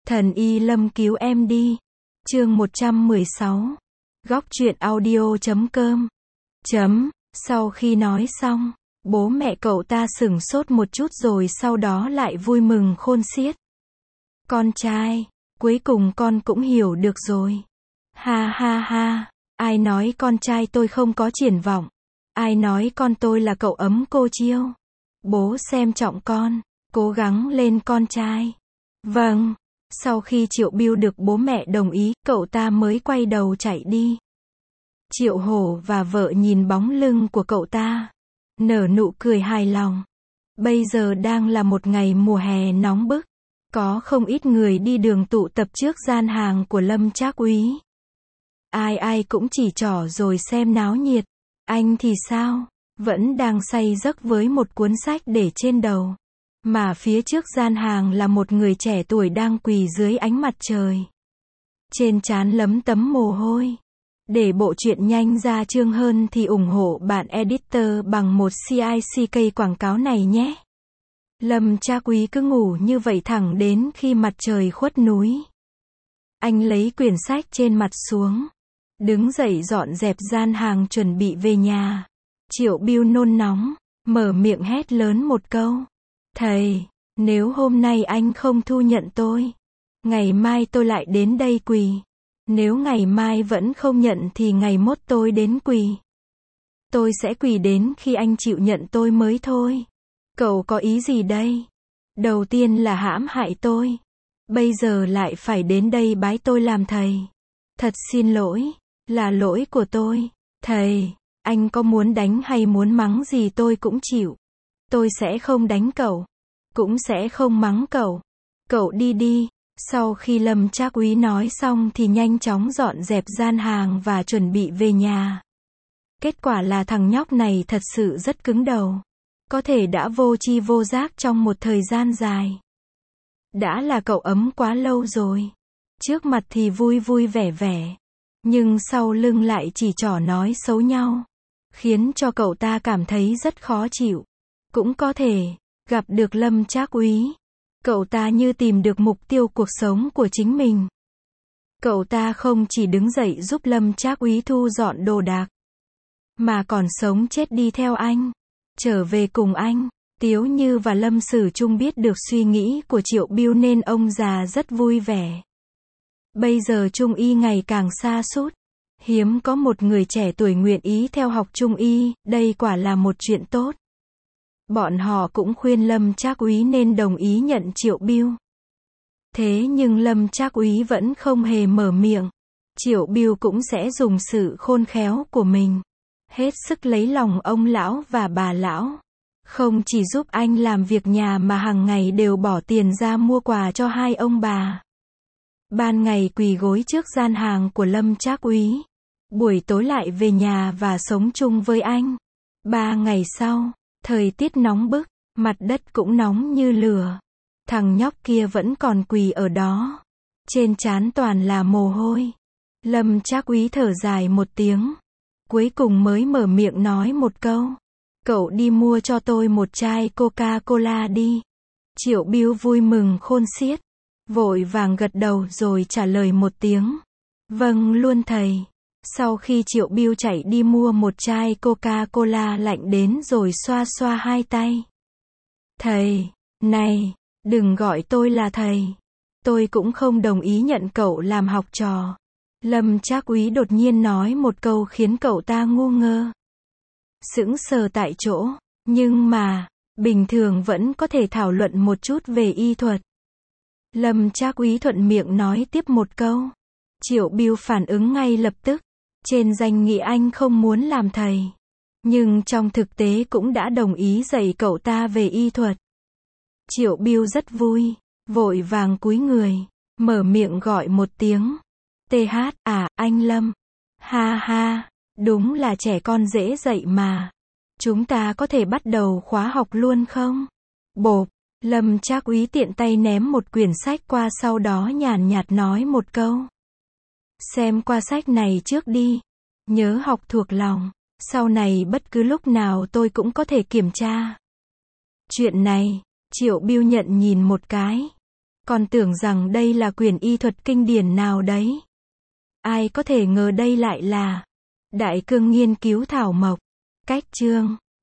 Thần Y Lâm cứu em đi. Chương 116. Góc truyện audio.com. Sau khi nói xong, bố mẹ cậu ta sửng sốt một chút rồi sau đó lại vui mừng khôn xiết. Con trai, cuối cùng con cũng hiểu được rồi. Ha ha ha, ai nói con trai tôi không có triển vọng? Ai nói con tôi là cậu ấm cô chiêu? Bố xem trọng con, cố gắng lên con trai. Vâng. Sau khi Triệu Bưu được bố mẹ đồng ý, cậu ta mới quay đầu chạy đi. Triệu Hổ và vợ nhìn bóng lưng của cậu ta, nở nụ cười hài lòng. Bây giờ đang là một ngày mùa hè nóng bức, có không ít người đi đường tụ tập trước gian hàng của Lâm Trác Úy. Ai ai cũng chỉ trỏ rồi xem náo nhiệt. Anh thì sao? Vẫn đang say giấc với một cuốn sách để trên đầu. Mà phía trước gian hàng là một người trẻ tuổi đang quỳ dưới ánh mặt trời. Trên trán lấm tấm mồ hôi. Để bộ truyện nhanh ra chương hơn thì ủng hộ bạn editor bằng một CICK quảng cáo này nhé. Lâm Trác Úy cứ ngủ như vậy thẳng đến khi mặt trời khuất núi. Anh lấy quyển sách trên mặt xuống, đứng dậy dọn dẹp gian hàng chuẩn bị về nhà. Triệu Bưu nôn nóng, mở miệng hét lớn một câu. Thầy, nếu hôm nay anh không thu nhận tôi, ngày mai tôi lại đến đây quỳ. Nếu ngày mai vẫn không nhận thì ngày mốt tôi đến quỳ. Tôi sẽ quỳ đến khi anh chịu nhận tôi mới thôi. Cậu có ý gì đây? Đầu tiên là hãm hại tôi, bây giờ lại phải đến đây bái tôi làm thầy. Thật xin lỗi, là lỗi của tôi. Thầy, anh có muốn đánh hay muốn mắng gì tôi cũng chịu. Tôi sẽ không đánh cậu, cũng sẽ không mắng cậu. Cậu đi đi. Sau khi Lâm Trác Úy nói xong thì nhanh chóng dọn dẹp gian hàng và chuẩn bị về nhà. Kết quả là thằng nhóc này thật sự rất cứng đầu. Có thể đã vô tri vô giác trong một thời gian dài. Đã là cậu ấm quá lâu rồi. Trước mặt thì vui vui vẻ vẻ, nhưng sau lưng lại chỉ trỏ nói xấu nhau, khiến cho cậu ta cảm thấy rất khó chịu. Cũng có thể, gặp được Lâm Trác Úy, cậu ta như tìm được mục tiêu cuộc sống của chính mình. Cậu ta không chỉ đứng dậy giúp Lâm Trác Úy thu dọn đồ đạc, mà còn sống chết đi theo anh, trở về cùng anh. Tiếu Như và Lâm Sử Trung biết được suy nghĩ của Triệu Bưu nên ông già rất vui vẻ. Bây giờ Trung y ngày càng sa sút, hiếm có một người trẻ tuổi nguyện ý theo học Trung y, đây quả là một chuyện tốt. Bọn họ cũng khuyên Lâm Trác Úy nên đồng ý nhận Triệu Bưu. Thế nhưng Lâm Trác Úy vẫn không hề mở miệng. Triệu Bưu cũng sẽ dùng sự khôn khéo của mình, hết sức lấy lòng ông lão và bà lão. Không chỉ giúp anh làm việc nhà mà hàng ngày đều bỏ tiền ra mua quà cho hai ông bà. Ban ngày quỳ gối trước gian hàng của Lâm Trác Úy, buổi tối lại về nhà và sống chung với anh. 3 ngày sau, thời tiết nóng bức, mặt đất cũng nóng như lửa. Thằng nhóc kia vẫn còn quỳ ở đó, trên trán toàn là mồ hôi. Lâm Trác Úy thở dài một tiếng, cuối cùng mới mở miệng nói một câu. Cậu đi mua cho tôi một chai Coca-Cola đi. Triệu Bưu vui mừng khôn xiết, vội vàng gật đầu rồi trả lời một tiếng. Vâng luôn thầy. Sau khi Triệu Bưu chạy đi mua một chai Coca-Cola lạnh đến rồi xoa xoa hai tay. Thầy, này, đừng gọi tôi là thầy. Tôi cũng không đồng ý nhận cậu làm học trò. Lâm Trác Úy đột nhiên nói một câu khiến cậu ta ngu ngơ, sững sờ tại chỗ, nhưng mà, bình thường vẫn có thể thảo luận một chút về y thuật. Lâm Trác Úy thuận miệng nói tiếp một câu. Triệu Bưu phản ứng ngay lập tức. Trên danh nghĩa anh không muốn làm thầy, nhưng trong thực tế cũng đã đồng ý dạy cậu ta về y thuật. Triệu Bưu rất vui, vội vàng cúi người, mở miệng gọi một tiếng. TH, anh Lâm. Ha ha, đúng là trẻ con dễ dạy mà. Chúng ta có thể bắt đầu khóa học luôn không? Bộp, Lâm Trác Úy tiện tay ném một quyển sách qua, sau đó nhàn nhạt nói một câu. Xem qua sách này trước đi, nhớ học thuộc lòng, sau này bất cứ lúc nào tôi cũng có thể kiểm tra. Chuyện này, Triệu Bưu nhận nhìn một cái, Còn tưởng rằng đây là quyển y thuật kinh điển nào đấy. Ai có thể ngờ đây lại là Đại cương nghiên cứu thảo mộc. Cách chương